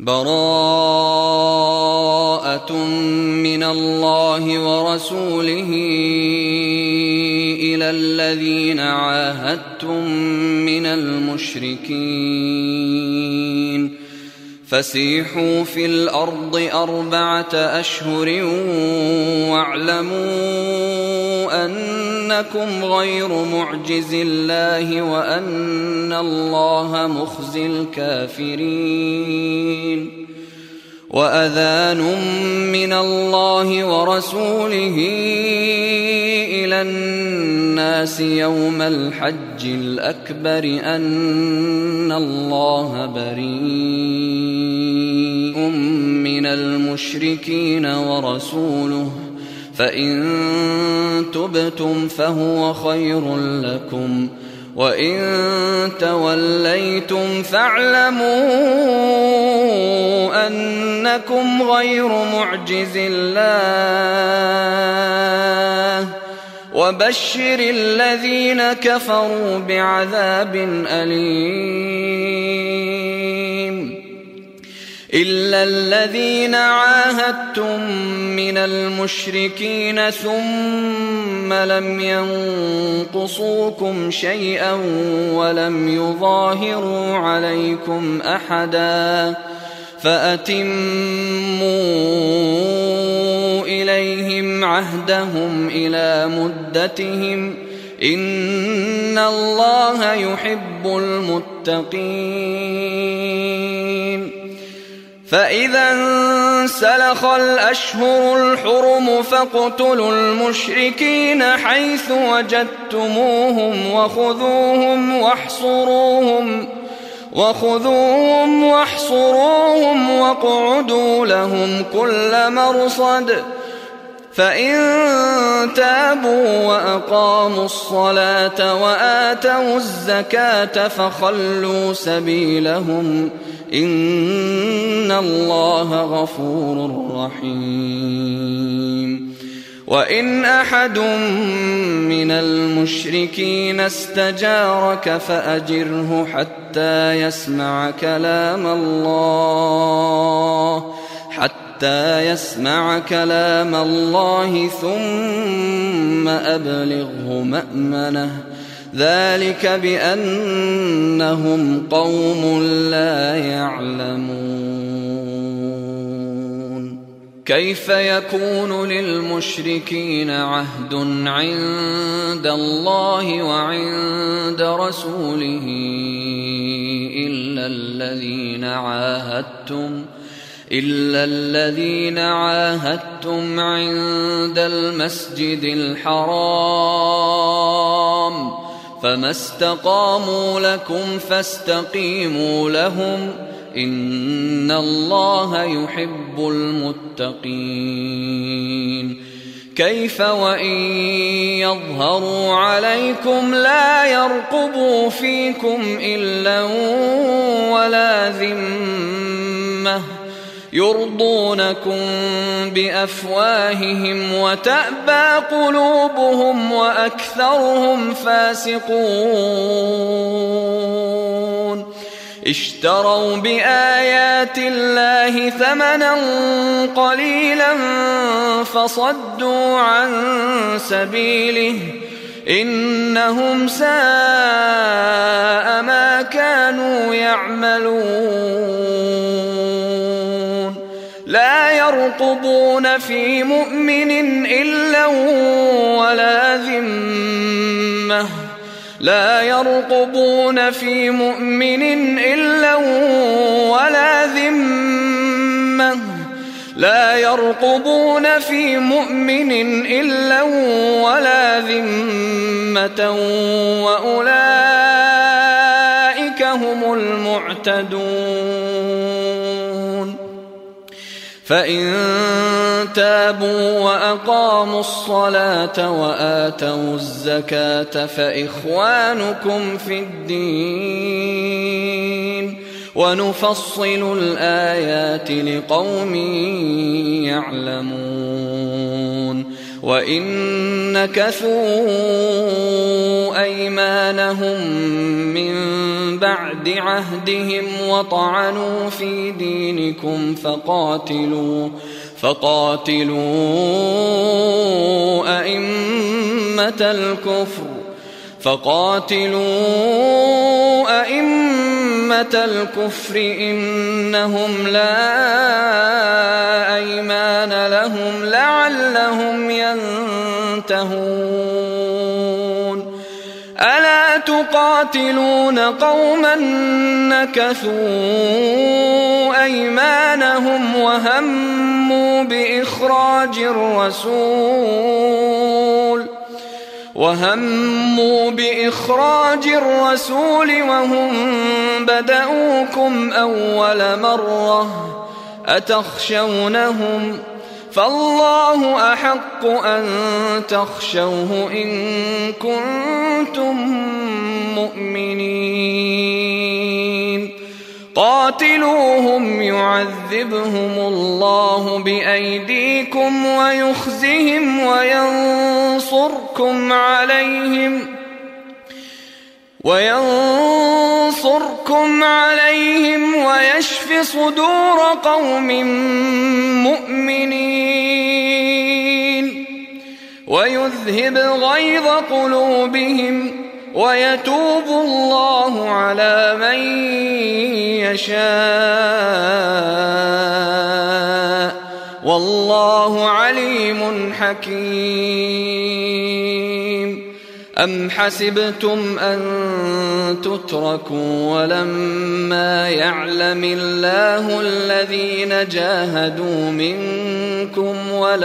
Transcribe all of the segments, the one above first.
براءة من الله ورسوله إلى الذين عاهدتم من المشركين فسيحوا في الأرض 4 أشهر واعلموا أنكم غير معجز الله وأن الله مخزي الكافرين. وأذان من الله ورسوله إلى الناس يوم الحج الأكبر أن الله بريء من المشركين ورسوله فإن تبتم فهو خير لكم وإن توليتم فاعلموا أنكم غير معجز الله وبشر الذين كفروا بعذاب أليم. إلا الذين عاهدتم من المشركين ثم لم ينقصوكم شيئا ولم يظاهروا عليكم أحدا فأتموا إليهم عهدهم إلى مدتهم إن الله يحب المتقين. فإذا انسلخ الأشهر الحرم فاقتلوا المشركين حيث وجدتموهم وخذوهم واحصروهم واقعدوا لهم كل مرصد فإن تابوا وأقاموا الصلاة وآتوا الزكاة فخلوا سبيلهم إن الله غفور رحيم. وإن أحد من المشركين استجارك فأجره حتى يسمع كلام الله ثم أبلغه مأمنه ذلك بأنهم قوم لا يعلمون. كيف يكون للمشركين عهد عند الله وعند رسوله إلا الذين عاهدتم عند المسجد الحرام فما استقاموا لكم فاستقيموا لهم إن الله يحب المتقين. كيف وإن يظهروا عليكم لا يرقبوا فيكم إلا ولا ذمة يرضونكم بأفواههم وتأبى قلوبهم وأكثرهم فاسقون. اشتروا بآيات الله ثمنا قليلا فصدوا عن سبيله إنهم ساء ما كانوا يعملون. لا يرقبون في مؤمن إلا ولا ذمة لا يرقبون في مؤمن إلا ولا ذمة وأولئك هم المعتدون. فإن تابوا وأقاموا الصلاة وآتوا الزكاة فإخوانكم في الدين ونفصل الآيات لقوم يعلمون. وإن نكثوا أيمانهم من بعد عهدهم وطعنوا في دينكم فقاتلوا أئمة الكفر إنهم لا أيمان لهم لعلهم ينتهون. ألا تقاتلون قوما نكثوا أيمانهم وهموا بإخراج الرسول وهم بدؤوكم أول مرة أتخشونهم فالله أحق أن تخشوه إن كنتم مؤمنين. قاتلوهم يعذبهم الله بأيديكم ويخزهم وينصركم عليهم ويشف صدور قوم مؤمنين ويذهب غيظ قلوبهم ويتوب الله على من يشاء والله عليم حكيم. أم حسبتم أن تتركوا ولما يعلم الله الذين جاهدوا منكم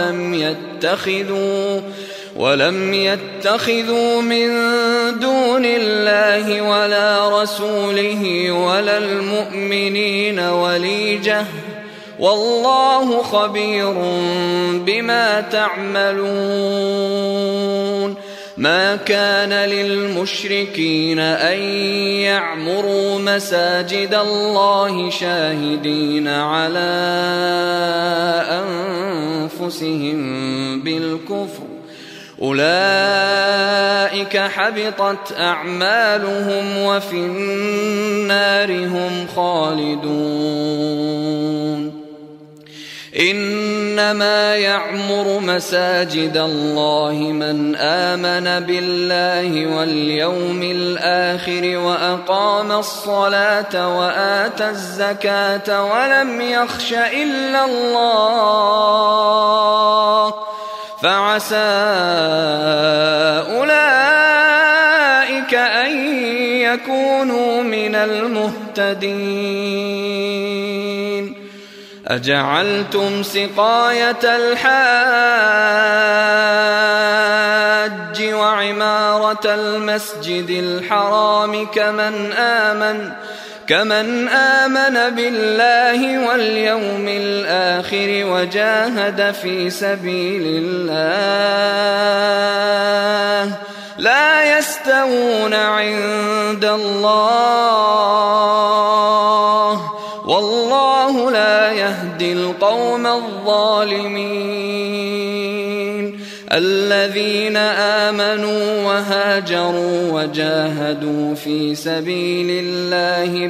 ولم يتخذوا من دون الله ولا رسوله ولا المؤمنين وليجة والله خبير بما تعملون. ما كان للمشركين أن يعمروا مساجد الله شاهدين على أنفسهم بالكفر أولئك حبطت أعمالهم وفي النار هم خالدون. إنما يعمر مساجد الله من آمن بالله واليوم الآخر وأقام الصلاة وآتى الزكاة ولم يخش إلا الله فعسى أولئك أن يكونوا من المهتدين. أجعلتم سقاية الحاج وعمارة المسجد الحرام كمن آمن بالله واليوم الآخر وجاهد في سبيل الله لا يستوون عند الله والله لا يهدي القوم الظالمين. الذين آمنوا وهاجروا وجاهدوا في سبيل الله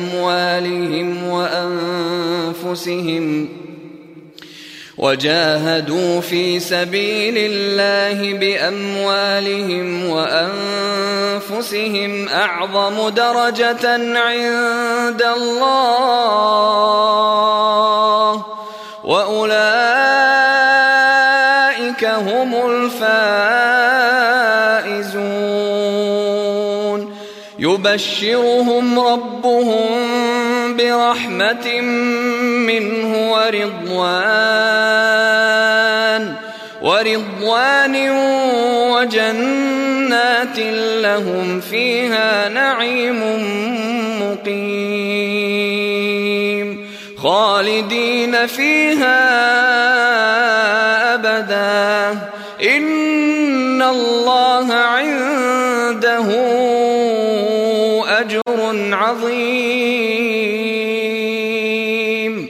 بأموالهم وأنفسهم أعظم درجة عند الله وأولئك هم الفائزون. يبشرهم ربهم برحمة منه ورضوان وجنات لهم فيها نعيم مقيم خالدين فيها أبدا إن الله عنده أجر عظيم.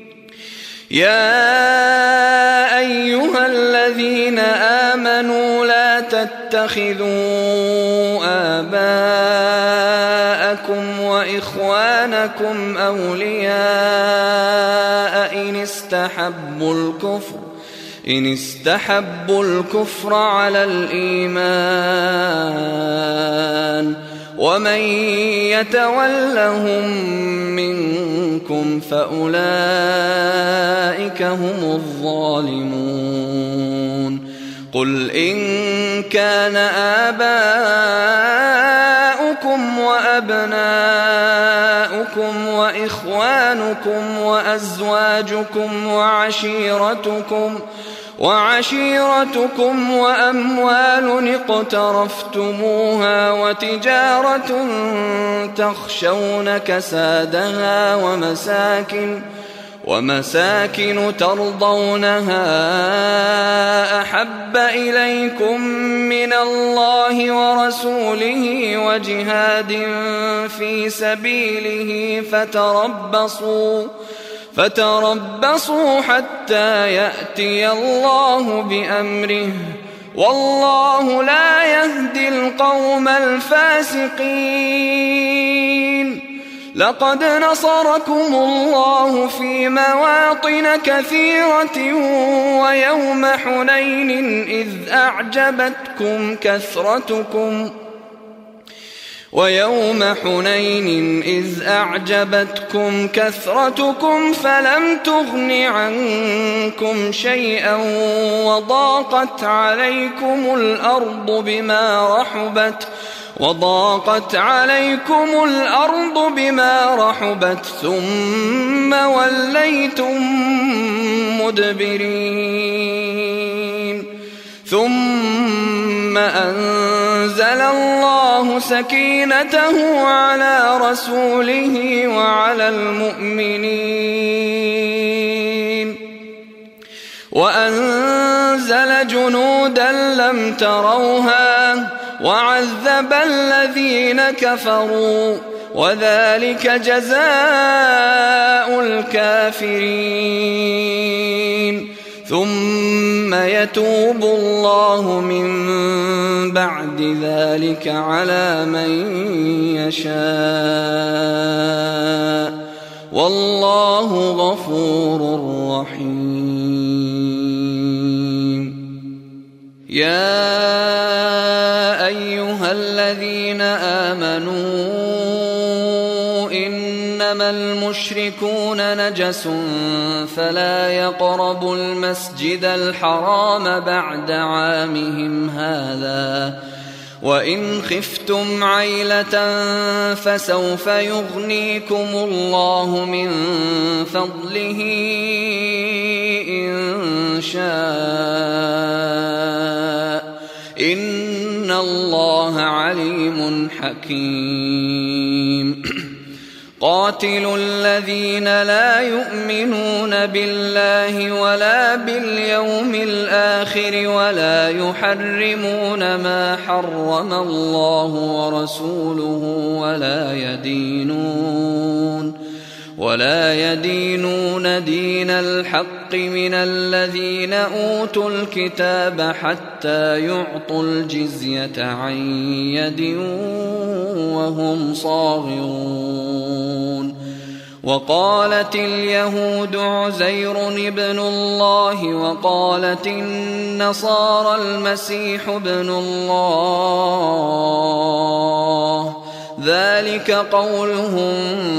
يا أيها الذين آمنوا لا تتخذوا آباءكم وإخوانكم أولياء إن استحبوا الكفر على الإيمان ومن يتولهم منكم فأولئك هم الظالمون قل إن كان آباؤكم وأبناؤكم وإخوانكم وأزواجكم وعشيرتكم وأموال اقترفتموها وتجارة تخشون كسادها ومساكن ترضونها أحب إليكم من الله ورسوله وجهاد في سبيله فتربصوا حتى يأتي الله بأمره والله لا يهدي القوم الفاسقين لقد نصركم الله في مواطن كثيرة ويوم حنين إذ أعجبتكم كثرتكم فلم تغن عنكم شيئا وضاقت عليكم الأرض بما رحبت ثم وليتم مدبرين ثم أنزل الله سكينته على رسوله وعلى المؤمنين وأنزل جنودا لم تروها وعذب الذين كفروا وذلك جزاء الكافرين ثم يتوب الله من بعد ذلك على من يشاء والله غفور رحيم يا أيها الذين آمنوا إنما المشركون نجس فلا يقربوا المسجد الحرام بعد عامهم هذا وإن خفتم عيلة فسوف يغنيكم الله من فضله إن شاء إن الله عليم حكيم قاتلوا الذين لا يؤمنون بالله ولا باليوم الآخر ولا يحرمون ما حرم الله ورسوله ولا يدينون دين الحق من الذين أوتوا الكتاب حتى يعطوا الجزية عن يد وهم صاغرون وقالت اليهود عزير ابن الله وقالت النصارى المسيح ابن الله ذلك قولهم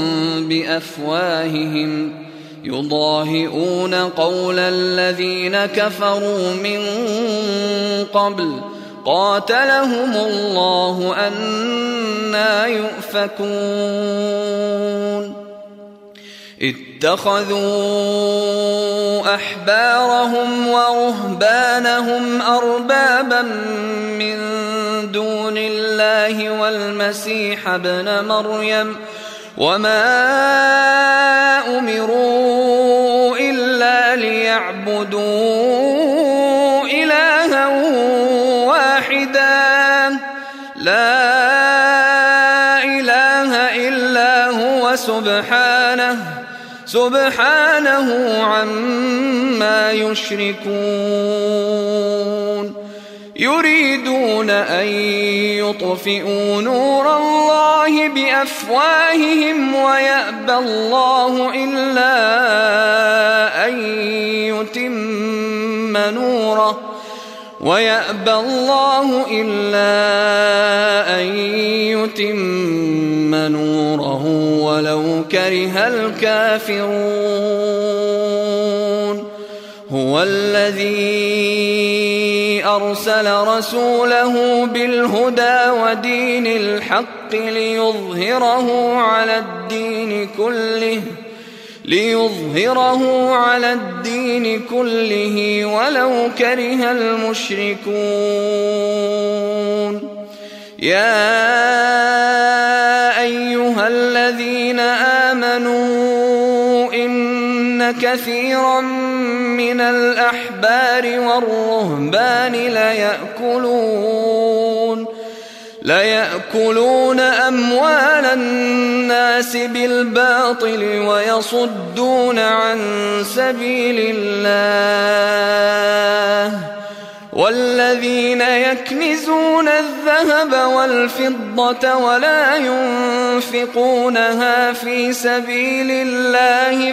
بأفواههم يضاهئون قول الذين كفروا من قبل قاتلهم الله أنى يؤفكون اتخذوا أحبارهم ورهبانهم أربابا من دون الله والمسيح ابن مريم وما أمروا إلا ليعبدوا إلها واحدا لا إله إلا هو سبحانه عما يشركون يريدون أن يطفئوا نور الله بأفواههم ويأبى الله إلا أن يتم نوره ولو كره الكافرون. هو الذي أرسل رسوله بالهدى ودين الحق ليظهره على الدين كله ولو كره المشركون. يا أيها الذين آمنوا إن كثيرا من الأحبار والرهبان ليأكلون أموال الناس بالباطل ويصدون عن سبيل الله. والذين يكنزون الذهب والفضة ولا ينفقونها في سبيل الله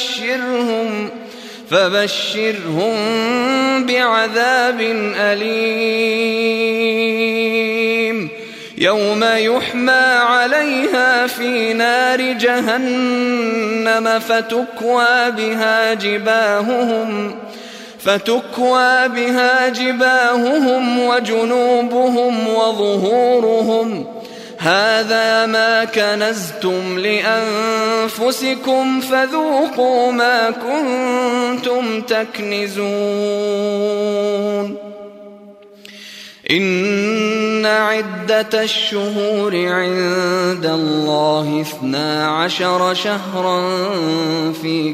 فبشرهم بعذاب أليم. يوم يحمى عليها في نار جهنم فتكوى بها جباههم وجنوبهم وظهورهم. هذا ما كنزتم لأنفسكم فذوقوا ما كنتم تكنزون. إن عدة الشهور عند الله 12 شهرا في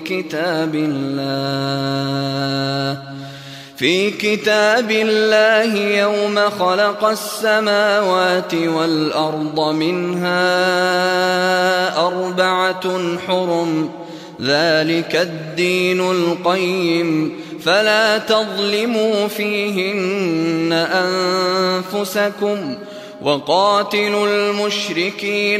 كتاب الله يوم خلق السماوات والأرض منها 4 حرم ذلك الدين القيم فلا تظلموا فيهن أنفسكم وقاتلوا المشركين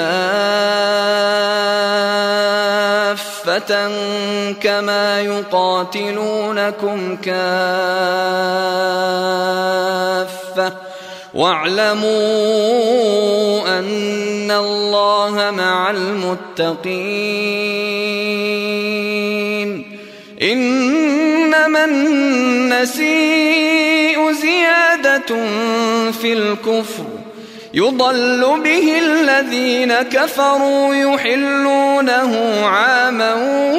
كافة كما يقاتلونكم كافة واعلموا أن الله مع المتقين. إنما النسيء زيادة في الكفر يضل به الذين كفروا يحلونه عاما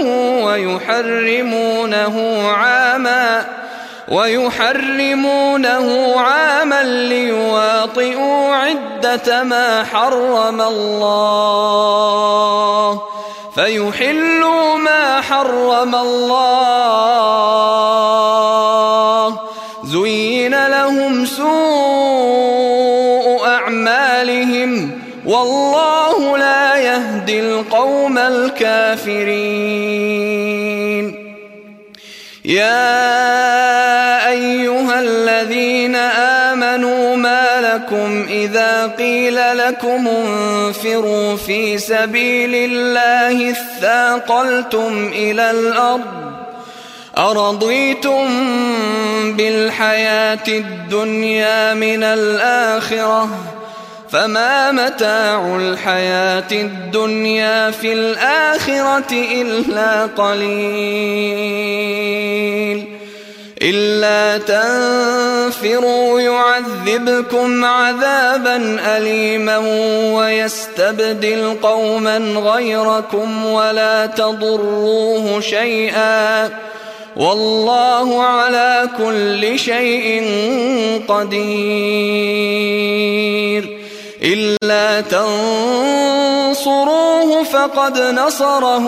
ويحرمونه عاما ليواطئوا عدة ما حرم الله فيحلوا ما حرم الله. زين لهم سوء أعمالهم والله لا يهدي القوم الكافرين. يا أيها الذين آمنوا ما لكم إذا قيل لكم انفروا في سبيل الله اثاقلتم إلى الأرض أرضيتم بالحياة الدنيا من الآخرة فما متاع الحياة الدنيا في الآخرة إلا قليل. إلا تنفروا يعذبكم عذابا أليما ويستبدل قوما غيركم ولا تضروه شيئا والله على كل شيء قدير. إلا تنصروه فقد نصره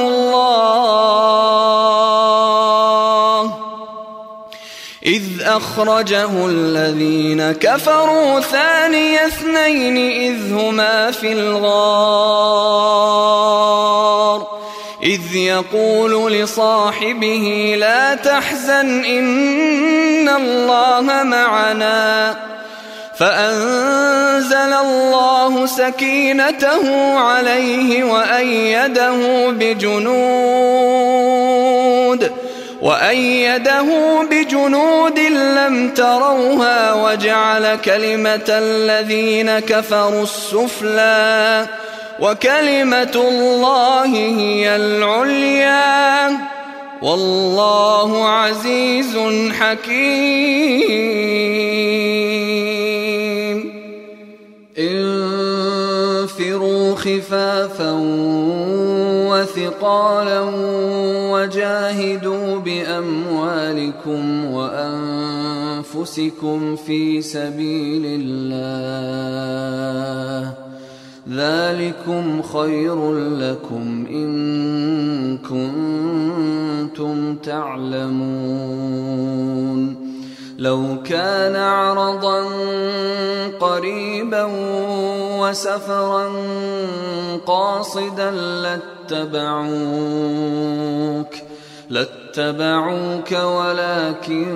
الله إذ أخرجه الذين كفروا ثاني اثنين إذ هما في الغار إذ يقول لصاحبه لا تحزن إن الله معنا فأنزل الله سكينته عليه وأيده بجنود لم تروها وجعل كلمة الذين كفروا السفلى وكلمة الله هي العليا والله عزيز حكيم. انفروا خفافا وثقالا وجاهدوا بأموالكم وأنفسكم في سبيل الله ذلكم خير لكم إن كنتم تعلمون. لو كان عرضا قريبا وسفرا قاصدا لاتبعوك ولكن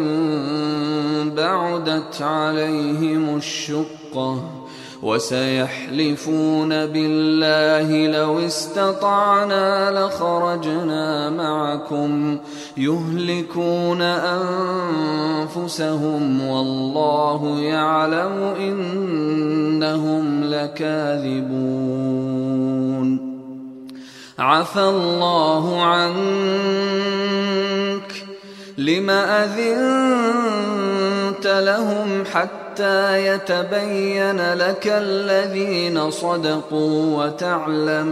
بعدت عليهم الشقة وسيحلفون بالله لو استطعنا لخرجنا معكم يهلكون أنفسهم والله يعلم إنهم لكاذبون. عفى الله عنك لم أذنت لهم حتى يتبين لك الذين صدقوا وتعلم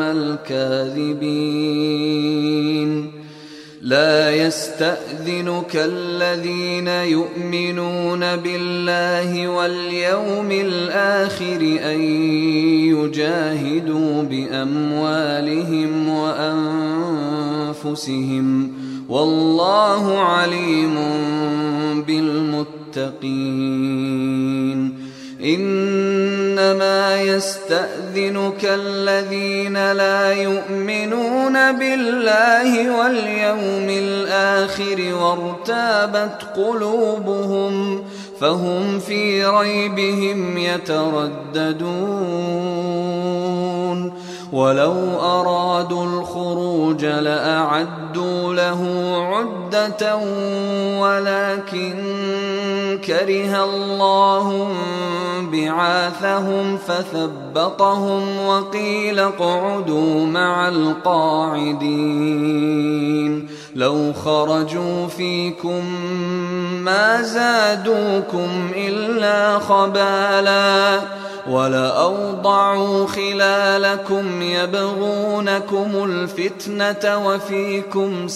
الكاذبين. لا يستأذنك الذين يؤمنون بالله واليوم الآخر أن يجاهدوا بأموالهم وأنفسهم والله عليم بالمتقين. إنما يستأذنك الذين لا يؤمنون بالله واليوم الآخر وارتابت قلوبهم فهم في ريبهم يترددون. ولو أرادوا الخروج لأعدوا له عدة ولكن كره الله بعاثهم فثبطهم وقيل اقعدوا مع القاعدين. لو خرجوا فيكم ما زادوكم إلا خبالا ولأوضعوا خلالكم يبغونكم الفتنة وفيكم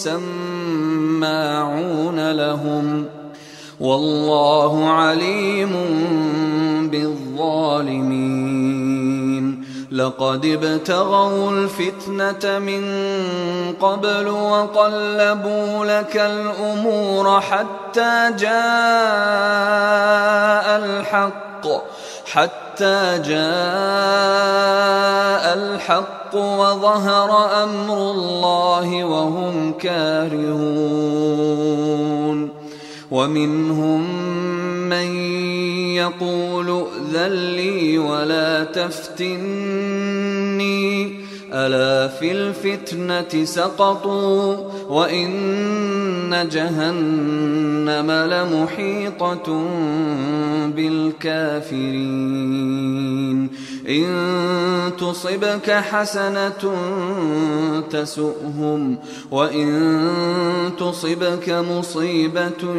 سماعون لهم والله عليم بالظالمين. لقد ابتغوا الفتنة من قبل وقلبوا لك الأمور حتى جاء الحق وظهر أمر الله وهم كارهون. ومنهم من يقول ائذن لي ولا تفتني ألا في الفتنة سقطوا وإن جهنم لمحيطة بالكافرين. إن تصبك حسنة تسؤهم وإن تصبك مصيبة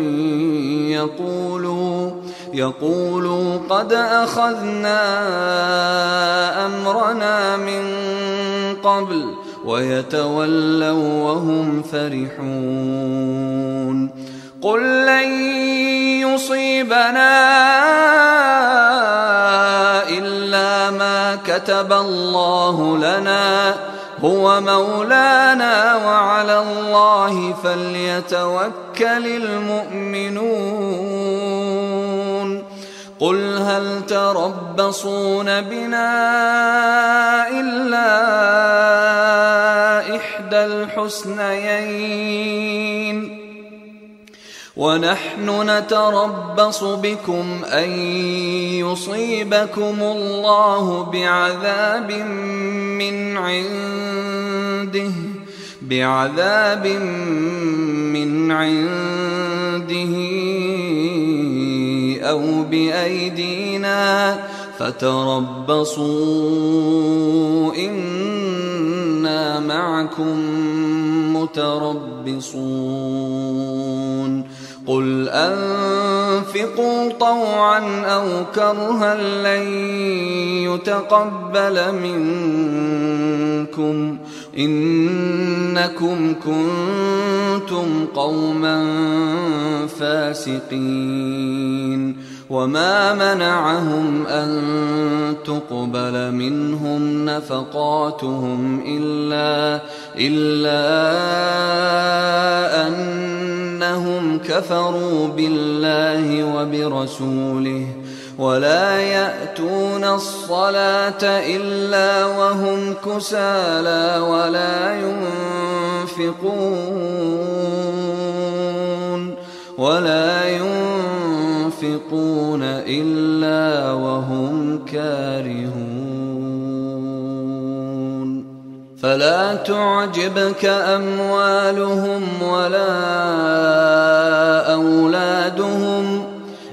يقولوا قد أخذنا أمرنا من قبل ويتولوا وهم فرحون. قل لن يصيبنا إلا ما كتب الله لنا هو مولانا وعلى الله فليتوكل المؤمنون. قل هل تربصون بنا إلا إحدى كلا الحسنيين ونحن نتربص بكم أن يصيبكم الله بعذاب من عنده أو بأيدينا فتربصوا إنا معكم متربصون قل أنفقوا طوعا أو كرها لن يتقبل منكم إنكم كنتم قوما فاسقين وما منعهم أن تقبل منهم نفقاتهم إلا أنهم كفروا بالله وبرسوله ولا يأتون الصلاة إلا وهم كسالى ولا ينفقون إلا وهم كارهون فلا تعجبك أموالهم ولا أولادهم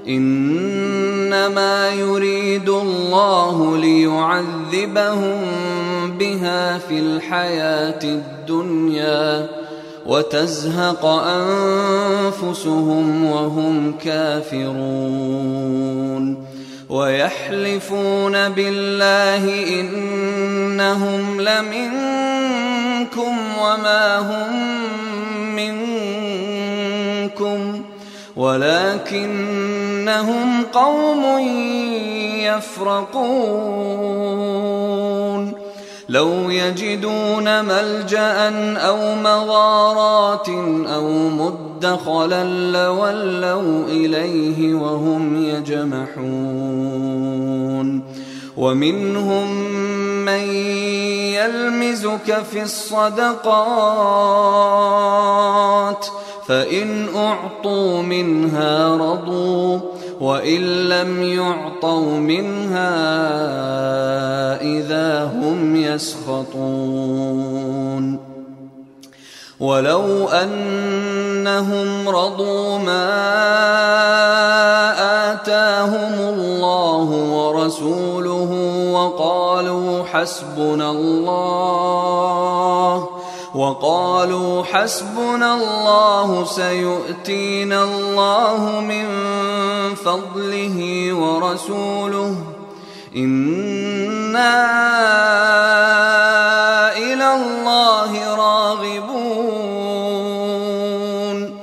إنما يريد الله ليعذبهم بها في الحياة الدنيا وتزهق أنفسهم وهم كافرون ويحلفون بالله إنهم لمنكم وما هم منكم ولكنهم قوم يفرقون لو يجدون ملجأ أو مغارات أو مدخلا لولوا إليه وهم يجمحون ومنهم من يلمزك في الصدقات فإن أعطوا منها رضوا وإن لم يعطوا منها إذا هم يسخطون ولو أنهم رضوا ما آتاهم الله ورسوله وقالوا حسبنا الله سيؤتينا الله من فضله ورسوله إنا إلى الله راغبون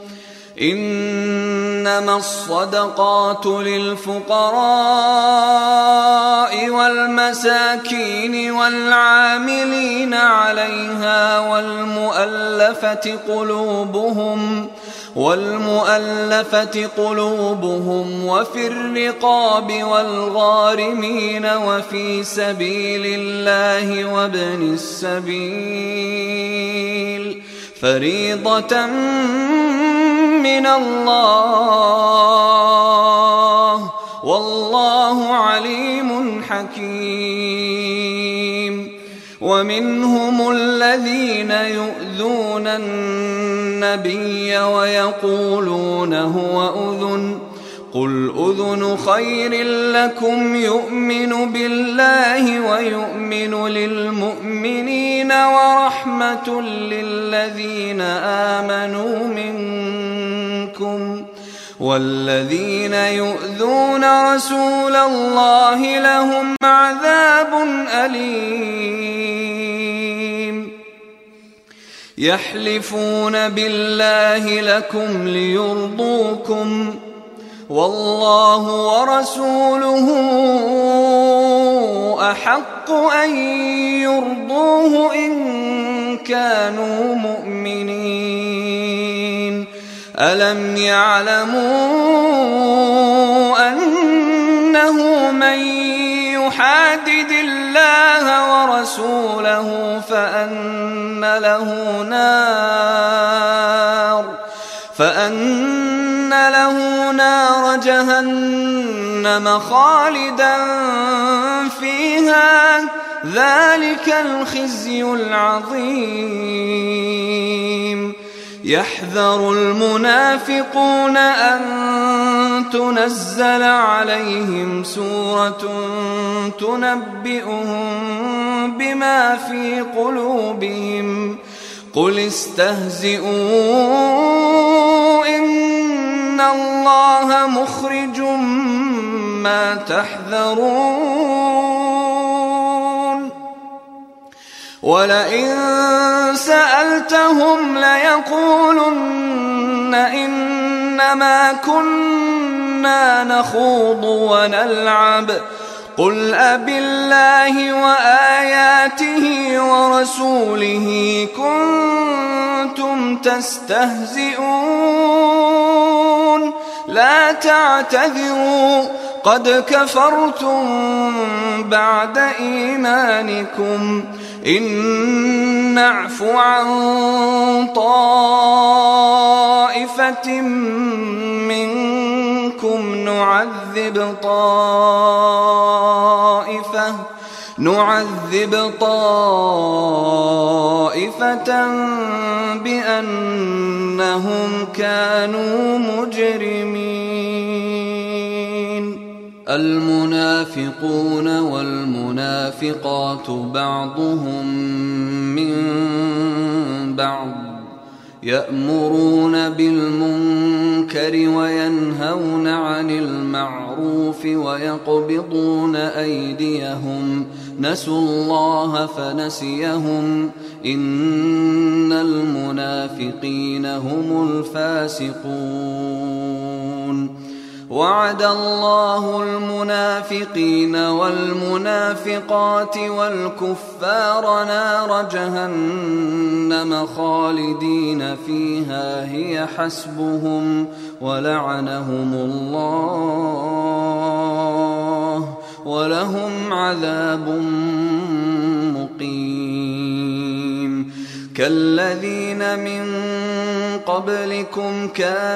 إنما الصدقات للفقراء والمساكين والعاملين عليها والمؤلفة قلوبهم وفي الرقاب والغارمين وفي سبيل الله وابن السبيل فريضة من الله والله عليم حكيم ومنهم الذين يؤذون النبي ويقولون هو أذن قل أذن خير لكم يؤمن بالله ويؤمن للمؤمنين ورحمة للذين آمنوا منكم والذين يؤذون رسول الله لهم عذاب أليم يحلفون بالله لكم ليرضوكم والله ورسوله أحق أن يرضوه إن كانوا مؤمنين ألم يعلموا أنه من يحادد الله ورسوله ورسوله فأن له نار جهنم خالدا فيها ذلك الخزي العظيم. يحذر المنافقون أن تنزل عليهم سورة تنبئهم بما في قلوبهم قل استهزئوا إن الله مخرج ما تحذرون. ولئن سألتهم ليقولن إنما كنا نخوض ونلعب قل أبالله وآياته ورسوله كنتم تستهزئون لا تعتذروا قد كفرتم بعد إيمانكم إن نعف عن طائفة منكم نعذب طائفة بأنهم كانوا مجرمين. المنافقون والمنافقات بعضهم من بعض يأمرون بالمنكر وينهون عن المعروف ويقبضون أيديهم نسوا الله فنسيهم إن المنافقين هم الفاسقون. وعد الله المنافقين والمنافقات والكفار نار جهنم خالدين فيها هي حسبهم ولعنهم الله ولهم عذاب مقيم. كالذين من قبلكم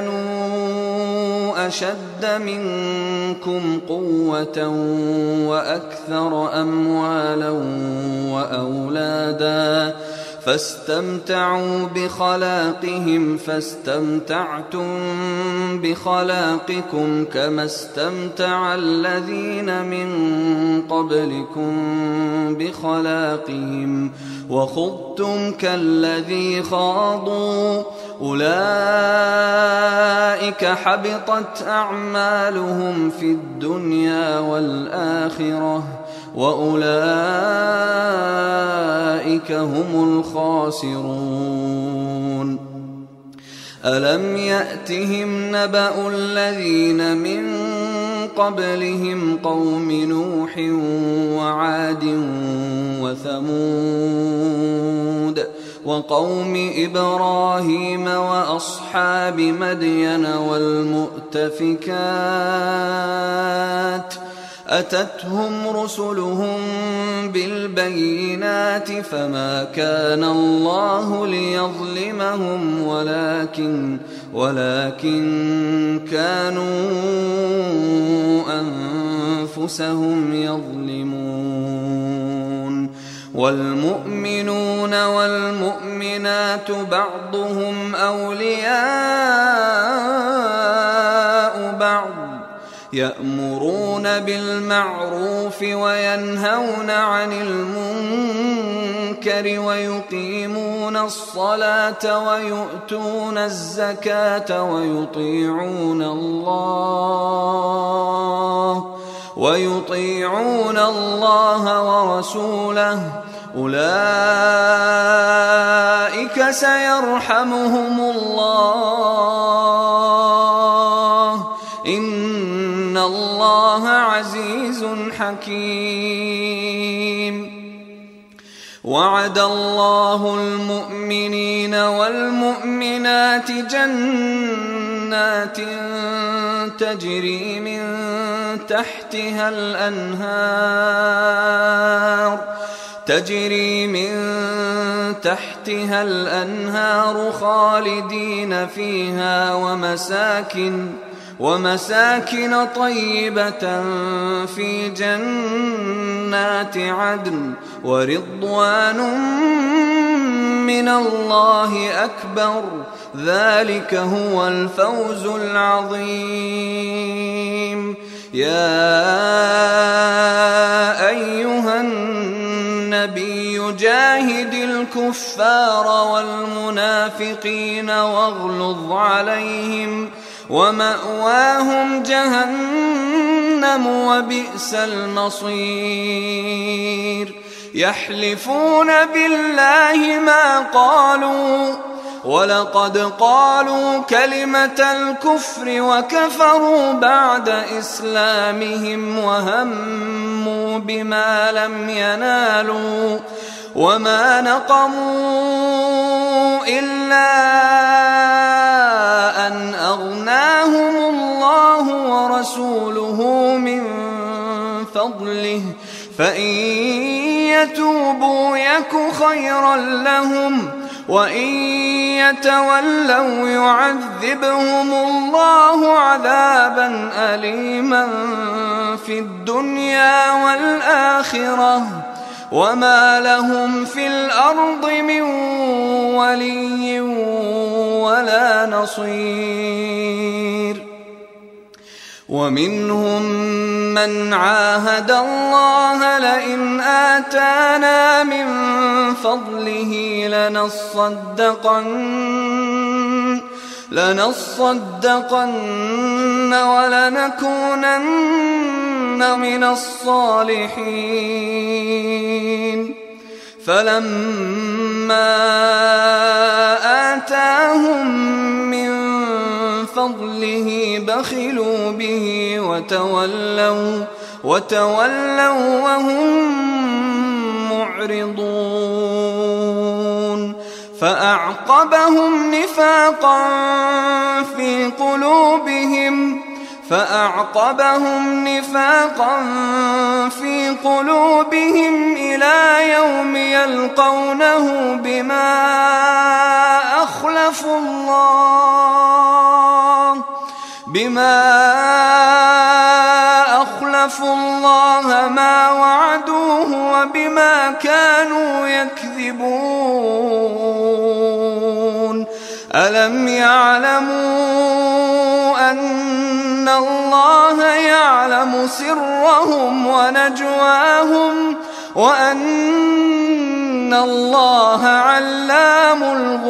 كانوا أشد منكم قوة وأكثر أموالا وأولادا فاستمتعوا بخلاقهم فاستمتعتم بخلاقكم كما استمتع الذين من قبلكم بخلاقهم وخضتم كالذي خاضوا أولئك حبطت أعمالهم في الدنيا والآخرة وأولئك هم الخاسرون. ألم يأتهم نبأ الذين من قبلهم قوم نوح وعاد وثمود وقوم إبراهيم وأصحاب مدين والمؤتفكات أتتهم رسلهم بالبينات فما كان الله ليظلمهم ولكن كانوا أنفسهم يظلمون. والمؤمنون والمؤمنات بعضهم أولياء بعض يأمرون بالمعروف وينهون عن المنكر ويقيمون الصلاة ويؤتون الزكاة ويطيعون الله ورسوله أولئك سيرحمهم الله إن الله عزيز حكيم. وعد الله المؤمنين والمؤمنات جنات تجري من تحتها الأنهار تجري من تحتها الأنهار خالدين فيها ومساكن طيبة في جنات عدن ورضوان من الله أكبر ذلك هو الفوز العظيم. يا أيها النبي جاهد الكفار والمنافقين واغلظ عليهم ومأواهم جهنم وبئس المصير. يحلفون بالله ما قالوا ولقد قالوا كلمة الكفر وكفروا بعد إسلامهم وهموا بما لم ينالوا وما نقموا إلا أن أغناهم الله ورسوله من فضله فإن يتوبوا يك خيرا لهم وإن يتولوا يعذبهم الله عذابا أليما في الدنيا والآخرة وما لهم في الأرض من ولي ولا نصير. ومنهم من عاهد الله لئن آتانا من فضله لنصدقن ولنكونن من الصالحين. فلما آتاهم من فضله بخلوا به وتولوا وهم معرضون. فأعقبهم نفاقا في قلوبهم إلى يوم يلقونه بما أخلفوا الله ما وعدوه وبما كانوا يكذبون. ألم يعلموا أن الله يعلم سرهم ونجواهم وأن الله علام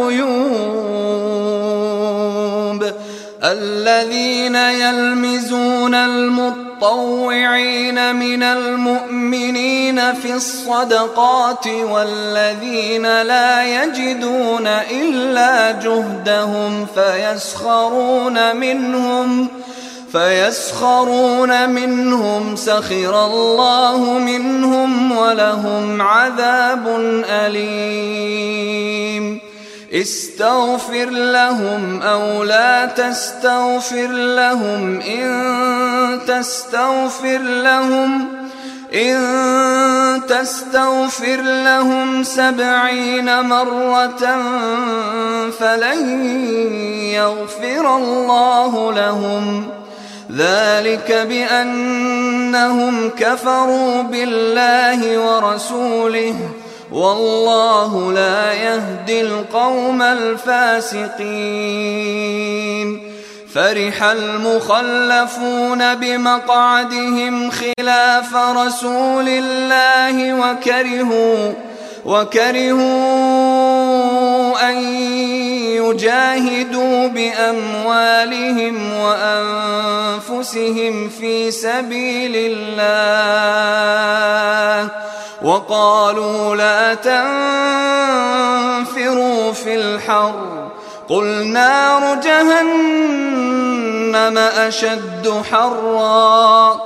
الغيوب. الذين يلمزون المطوعين من المؤمنين في الصدقات والذين لا يجدون إلا جهدهم فيسخرون منهم سخر الله منهم ولهم عذاب أليم. استغفر لهم أو لا تستغفر لهم إن تستغفر لهم 70 مرة فلن يغفر الله لهم ذلك بأنهم كفروا بالله ورسوله والله لا يهدي القوم الفاسقين. فرح المخلفون بمقعدهم خلاف رسول الله وكرهوا أن يجاهدوا بأموالهم وأنفسهم في سبيل الله وقالوا لا تنفروا في الحر قل نار جهنم أشد حرا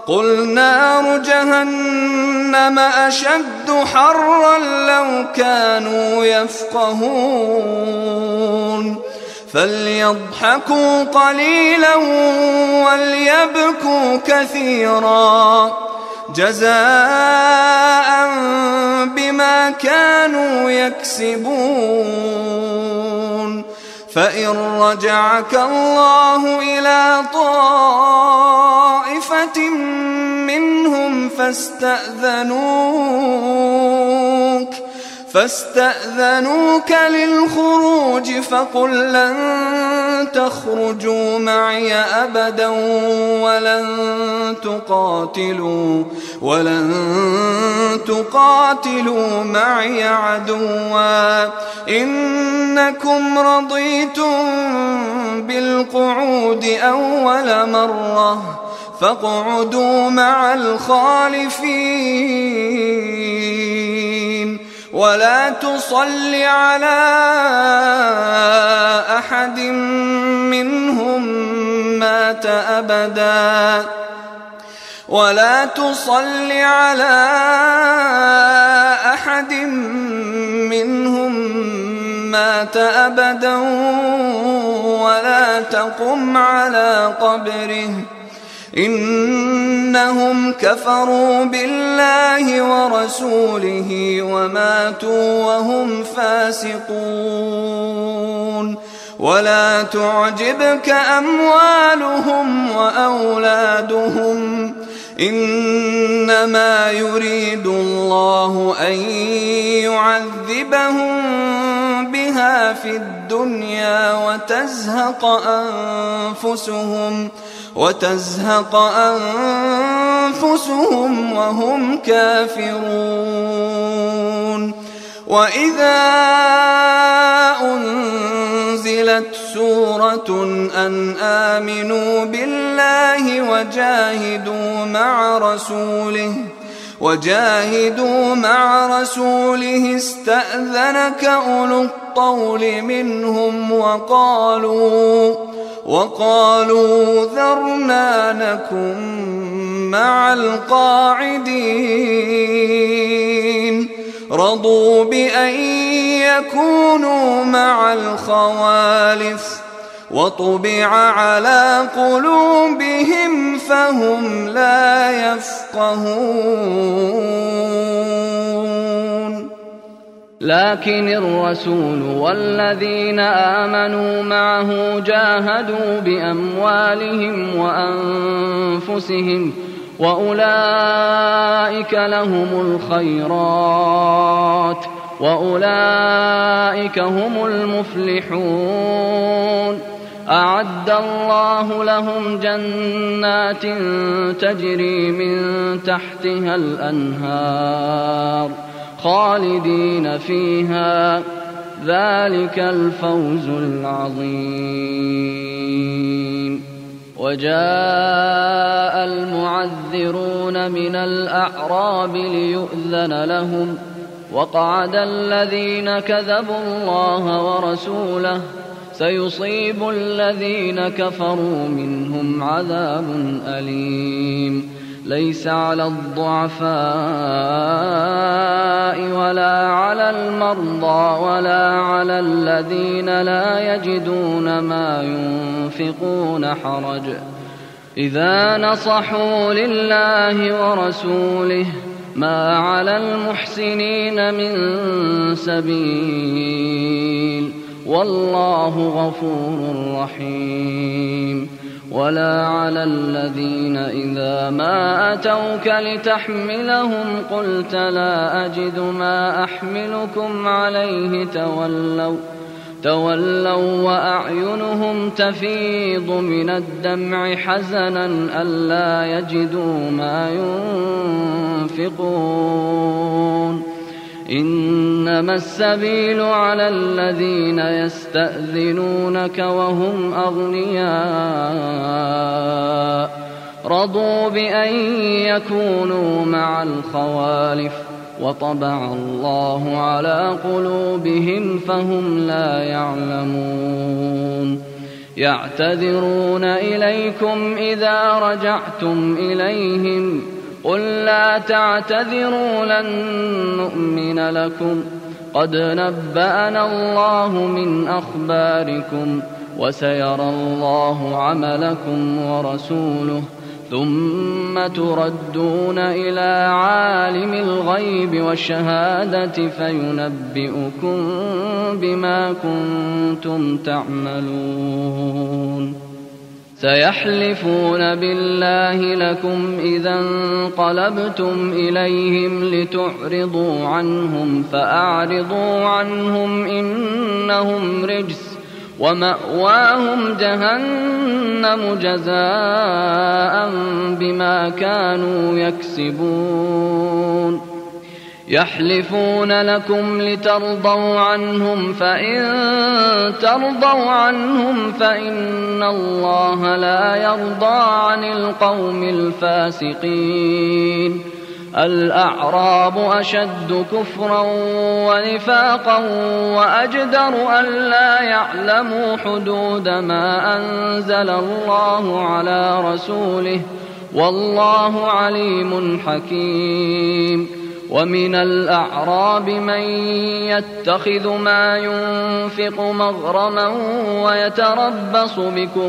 قل نار جهنم أشد حرا لو كانوا يفقهون فليضحكوا قليلا وليبكوا كثيرا جزاء بما كانوا يكسبون فإن رجعك الله إلى طائفة منهم فاستأذنوك للخروج فقل لن تخرجوا معي أبدا ولن تقاتلوا معي عدوا إنكم رضيتم بالقعود أول مرة فاقعدوا مع الخالفين ولا تصل على أحد منهم مات أبدا ولا تصل على أحد منهم مات أبدا ولا تقم على قبره إنهم كفروا بالله ورسوله وماتوا وهم فاسقون ولا تعجبك أموالهم وأولادهم إنما يريد الله أن يعذبهم بها في الدنيا وتزهق أنفسهم وهم كافرون وإذا أنزلت سورة أن آمنوا بالله وجاهدوا مع رسوله استأذنك أولو الطول منهم وقالوا ذرنا نكن مع القاعدين رضوا بأن يكونوا مع الخوالف وطبع على قلوبهم فهم لا يفقهون لكن الرسول والذين آمنوا معه جاهدوا بأموالهم وأنفسهم وأولئك لهم الخيرات وأولئك هم المفلحون أعد الله لهم جنات تجري من تحتها الأنهار خالدين فيها ذلك الفوز العظيم وجاء المعذرون من الأعراب ليؤذن لهم وقعد الذين كذبوا الله ورسوله سيصيب الذين كفروا منهم عذاب أليم ليس على الضعفاء ولا على المرضى ولا على الذين لا يجدون ما ينفقون حرج إذا نصحوا لله ورسوله ما على المحسنين من سبيل والله غفور رحيم ولا على الذين إذا ما أتوك لتحملهم قلت لا أجد ما أحملكم عليه تولوا وأعينهم تفيض من الدمع حزنا ألا يجدوا ما ينفقون إنما السبيل على الذين يستأذنونك وهم أغنياء رضوا بأن يكونوا مع الخوالف وطبع الله على قلوبهم فهم لا يعلمون يعتذرون إليكم إذا رجعتم إليهم قل لا تعتذروا لن نؤمن لكم قد نبأنا الله من أخباركم وسيرى الله عملكم ورسوله ثم تردون إلى عالم الغيب والشهادة فينبئكم بما كنتم تعملون سيحلفون بالله لكم إذا انقلبتم إليهم لتعرضوا عنهم فأعرضوا عنهم إنهم رجس ومأواهم جهنم جزاء بما كانوا يكسبون يحلفون لكم لترضوا عنهم فإن ترضوا عنهم فإن الله لا يرضى عن القوم الفاسقين الأعراب أشد كفرا ونفاقا وأجدر ألا يعلموا حدود ما أنزل الله على رسوله والله عليم حكيم ومن الأعراب من يتخذ ما ينفق مغرما ويتربص بكم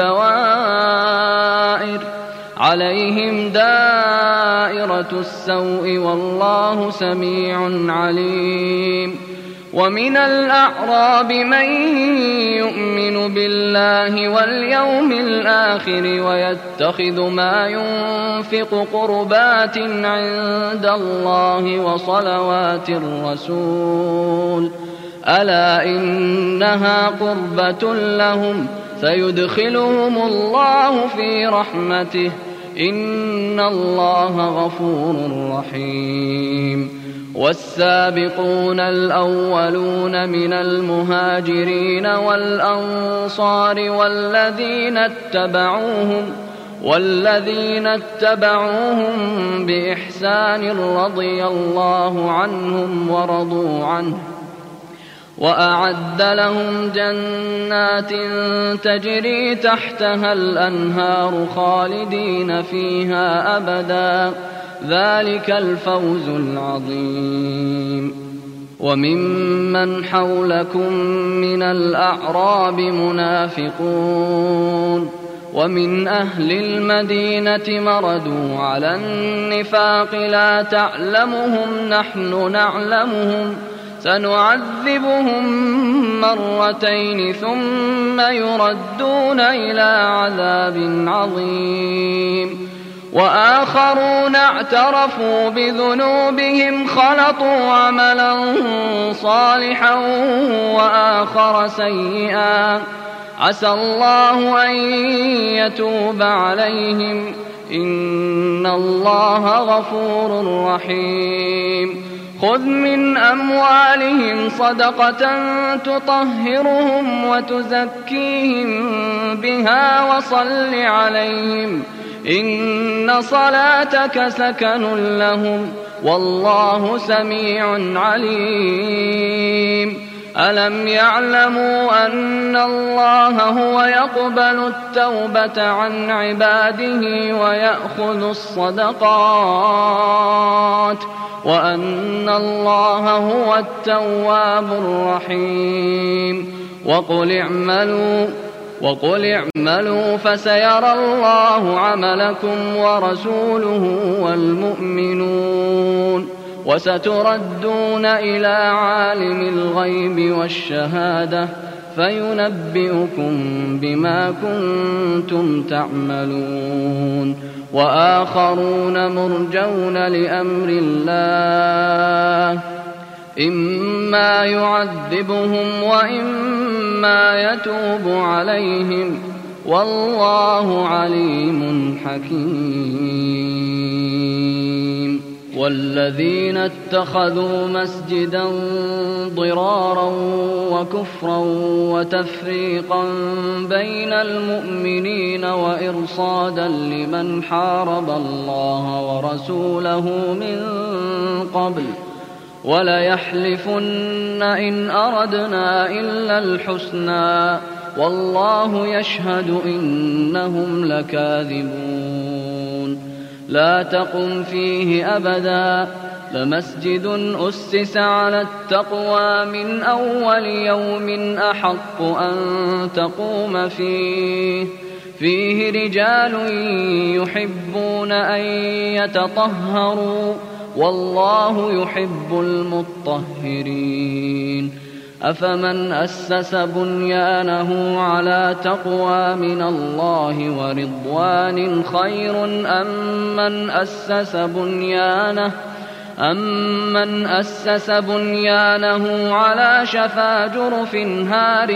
الدوائر عليهم دائرة السوء والله سميع عليم ومن الأعراب من يؤمن بالله واليوم الآخر ويتخذ ما ينفق قربات عند الله وصلوات الرسول ألا إنها قربة لهم سيدخلهم الله في رحمته إن الله غفور رحيم والسابقون الأولون من المهاجرين والأنصار والذين اتبعوهم بإحسان رضي الله عنهم ورضوا عنه وأعد لهم جنات تجري تحتها الأنهار خالدين فيها أبدا ذلك الفوز العظيم وممن حولكم من الأعراب منافقون ومن أهل المدينة مردوا على النفاق لا تعلمهم نحن نعلمهم سنعذبهم مرتين ثم يردون إلى عذاب عظيم وآخرون اعترفوا بذنوبهم خلطوا عملا صالحا وآخر سيئا عسى الله أن يتوب عليهم إن الله غفور رحيم خذ من أموالهم صدقة تطهرهم وتزكيهم بها وصل عليهم إن صلاتك سكن لهم والله سميع عليم ألم يعلموا أن الله هو يقبل التوبة عن عباده ويأخذ الصدقات وأن الله هو التواب الرحيم وقل اعملوا فسيرى الله عملكم ورسوله والمؤمنون وستردون إلى عالم الغيب والشهادة فينبئكم بما كنتم تعملون وآخرون مرجون لأمر الله إما يعذبهم وإما يتوب عليهم والله عليم حكيم والذين اتخذوا مسجدا ضرارا وكفرا وتفريقا بين المؤمنين وإرصادا لمن حارب الله ورسوله من قبل وليحلفن إن أردنا إلا الحسنى والله يشهد إنهم لكاذبون لا تقم فيه أبدا لمسجد أسس على التقوى من أول يوم أحق أن تقوم فيه رجال يحبون أن يتطهروا والله يحب المطهرين أفمن أسس بنيانه على تقوى من الله ورضوان خير أمن أسس بنيانه على شفا جرف هار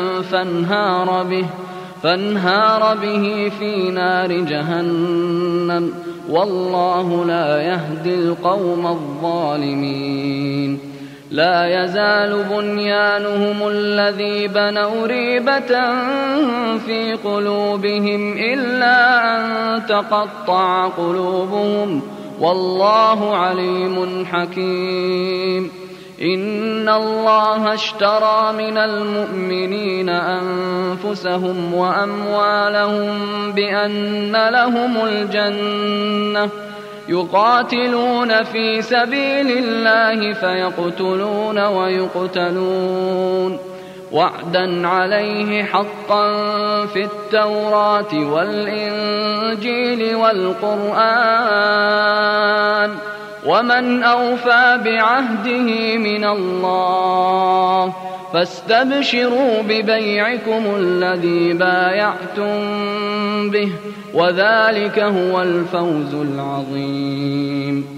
فانهار به في نار جهنم والله لا يهدي القوم الظالمين لا يزال بنيانهم الذي بنوا ريبة في قلوبهم إلا أن تقطع قلوبهم والله عليم حكيم إن الله اشترى من المؤمنين أنفسهم وأموالهم بأن لهم الجنة يقاتلون في سبيل الله فيقتلون ويقتلون وعدا عليه حقا في التوراة والإنجيل والقرآن ومن أوفى بعهده من الله فاستبشروا ببيعكم الذي بايعتم به وذلك هو الفوز العظيم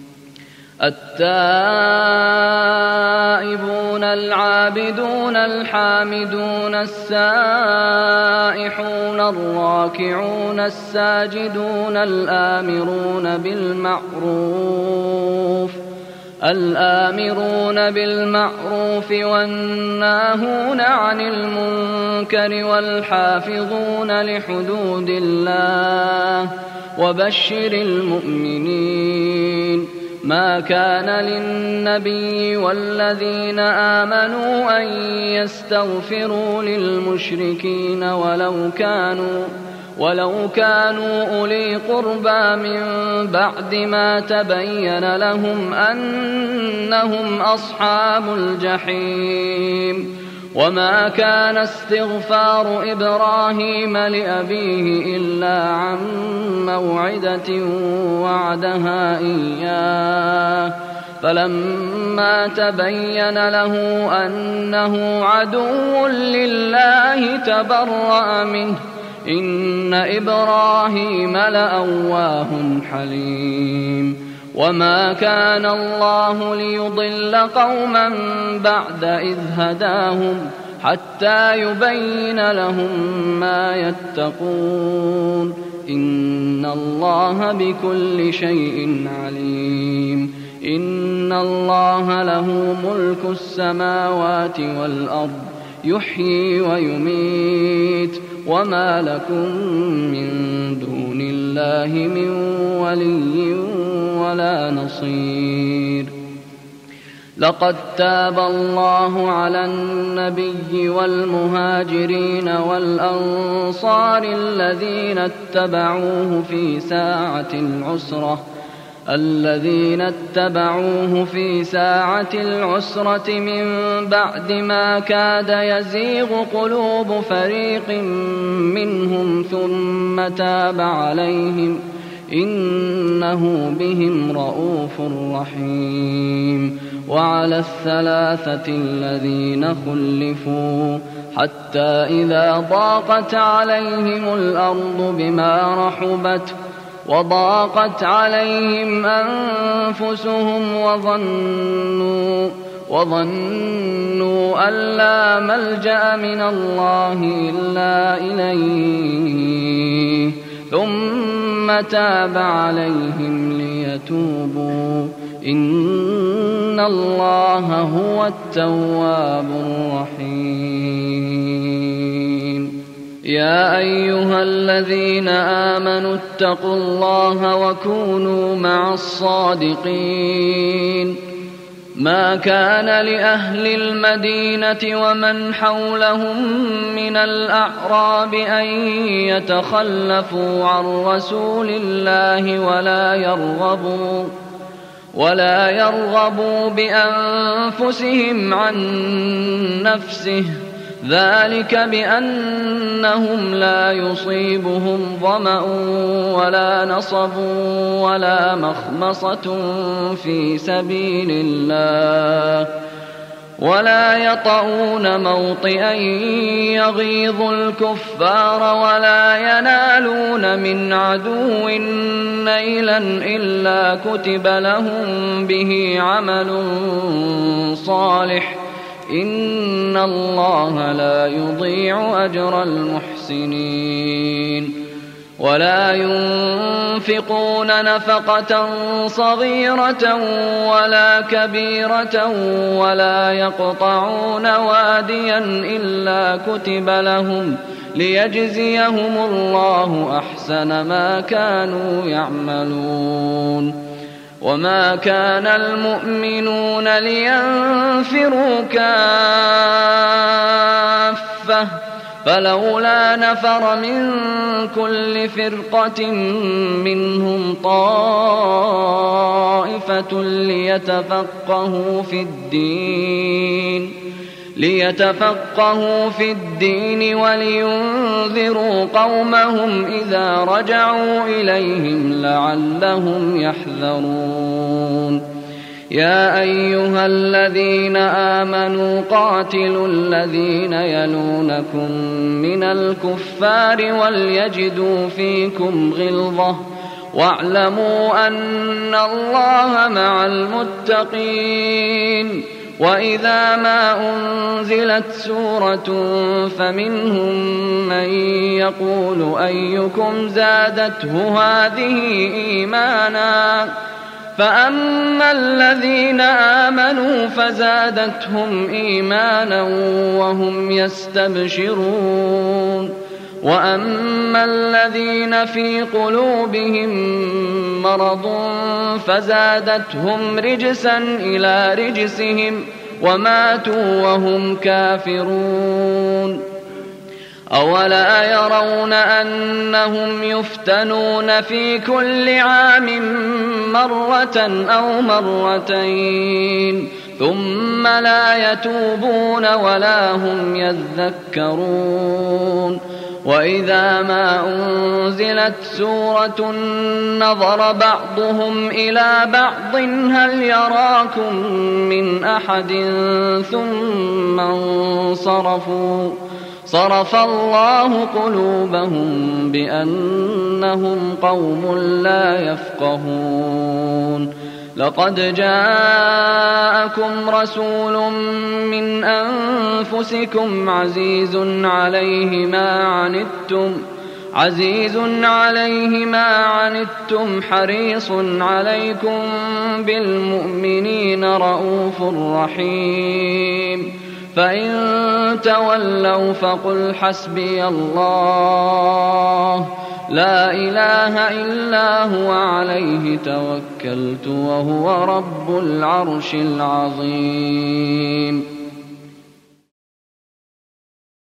التائبون العابدون الحامدون السائحون الراكعون الساجدون الآمرون بالمعروف والناهون عن المنكر والحافظون لحدود الله وبشر المؤمنين ما كان للنبي والذين آمنوا أن يستغفروا للمشركين ولو كانوا أولي قربى من بعد ما تبين لهم أنهم أصحاب الجحيم وما كان استغفار إبراهيم لأبيه إلا عن موعدة وعدها إياه فلما تبين له أنه عدو لله تبرأ منه إن إبراهيم لأواه حليم وما كان الله ليضل قوما بعد إذ هداهم حتى يبين لهم ما يتقون إن الله بكل شيء عليم إن الله له ملك السماوات والأرض يحيي ويميت وما لكم من دون الله من ولي ولا نصير لقد تاب الله على النبي والمهاجرين والأنصار الذين اتبعوه في ساعة العسرة من بعد ما كاد يزيغ قلوب فريق منهم ثم تاب عليهم إنه بهم رءوف رحيم وعلى الثلاثة الذين خلفوا حتى إذا ضاقت عليهم الأرض بما رحبت وضاقت عليهم أنفسهم وظنوا أن لا ملجأ من الله إلا إليه ثم تاب عليهم ليتوبوا إن الله هو التواب الرحيم يا أيها الذين آمنوا اتقوا الله وكونوا مع الصادقين ما كان لأهل المدينة ومن حولهم من الأعراب أن يتخلفوا عن رسول الله ولا يرغبوا بأنفسهم عن نفسه، ذلك بأنهم لا يصيبهم ظمأ ولا نصب ولا مخمصة في سبيل الله، ولا يطؤون موطئا يغيظ الكفار، ولا ينالون من عدو نيلا إلا كتب لهم به عمل صالح، إن الله لا يضيع أجر المحسنين. ولا ينفقون نفقة صغيرة ولا كبيرة ولا يقطعون واديا إلا كتب لهم ليجزيهم الله أحسن ما كانوا يعملون. وما كان المؤمنون لينفروا كافة، فلولا نفر من كل فرقة منهم طائفة ليتفقهوا في الدين ولينذروا قومهم إذا رجعوا إليهم لعلهم يحذرون. يا أيها الذين آمنوا قاتلوا الذين يلونكم من الكفار وليجدوا فيكم غلظة، واعلموا أن الله مع المتقين. وإذا ما أنزلت سورة فمنهم من يقول أيكم زادته هذه إيمانا، فأما الذين آمنوا فزادتهم إيمانا وهم يستبشرون، وأما الذين في قلوبهم مرض فزادتهم رجسا إلى رجسهم وماتوا وهم كافرون. أولا يرون أنهم يفتنون في كل عام مرة أو مرتين ثم لا يتوبون ولا هم يذكرون. وإذا ما أنزلت سورة نظر بعضهم إلى بعض هل يراكم من أحد ثم انصرفوا، صرف الله قلوبهم بأنهم قوم لا يفقهون. لقد جاءكم رسول من أنفسكم عزيز عليه ما عنتم حريص عليكم بالمؤمنين رؤوف رحيم. فإن تولوا فقل حسبي الله لا إله إلا هو عليه توكلت وهو رب العرش العظيم.